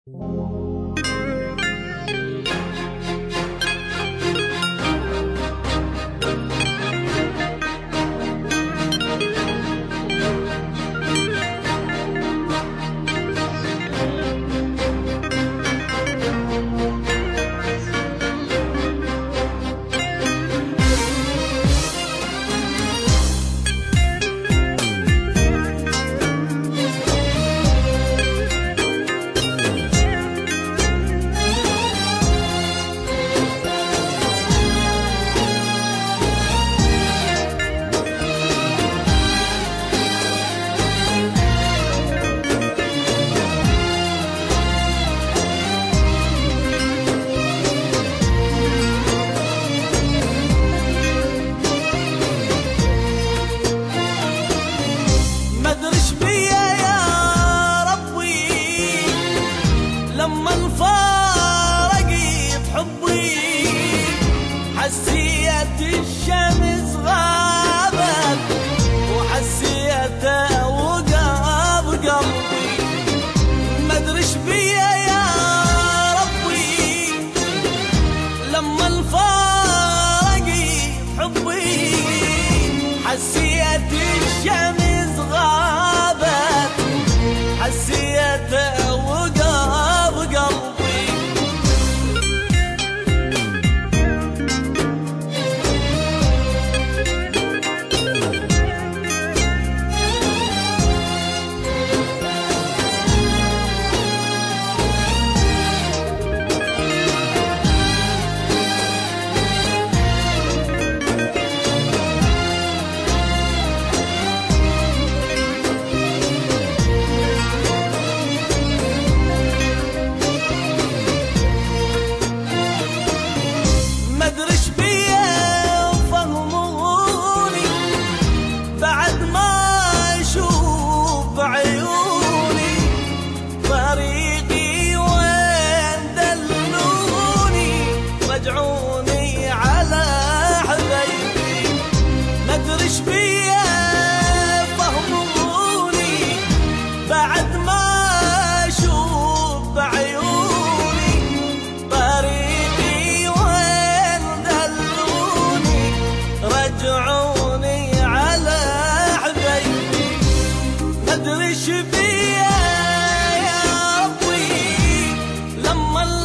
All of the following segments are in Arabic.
لما انفارق بحبي حسيت الشمس غابت وحسيت وقاب قلبي. ما ادري ايش بيا يا ربي لما انفارق بحبي حسيت الشمس غابت حسيت وقاب قلبي. رجعوني على حبايبي ما ادري ايش بيا فهموني بعد ما اشوف بعيوني طريقي وين دلوني رجعوني على حبايبي ما ادري ايش بيا يا ربي لما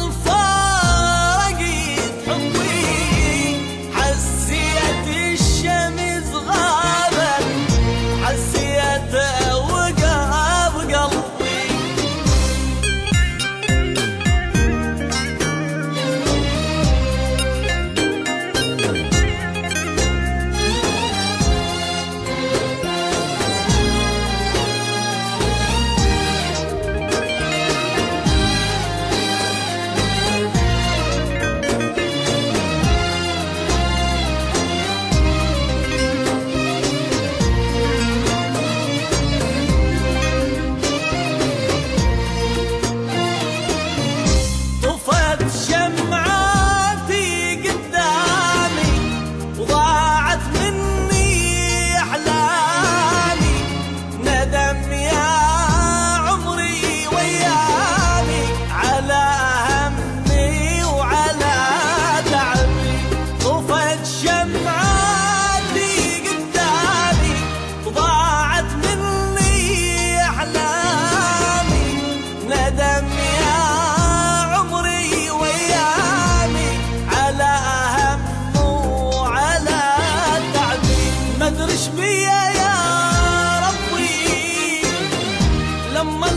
ما ادري ايش بيا يا ربي لما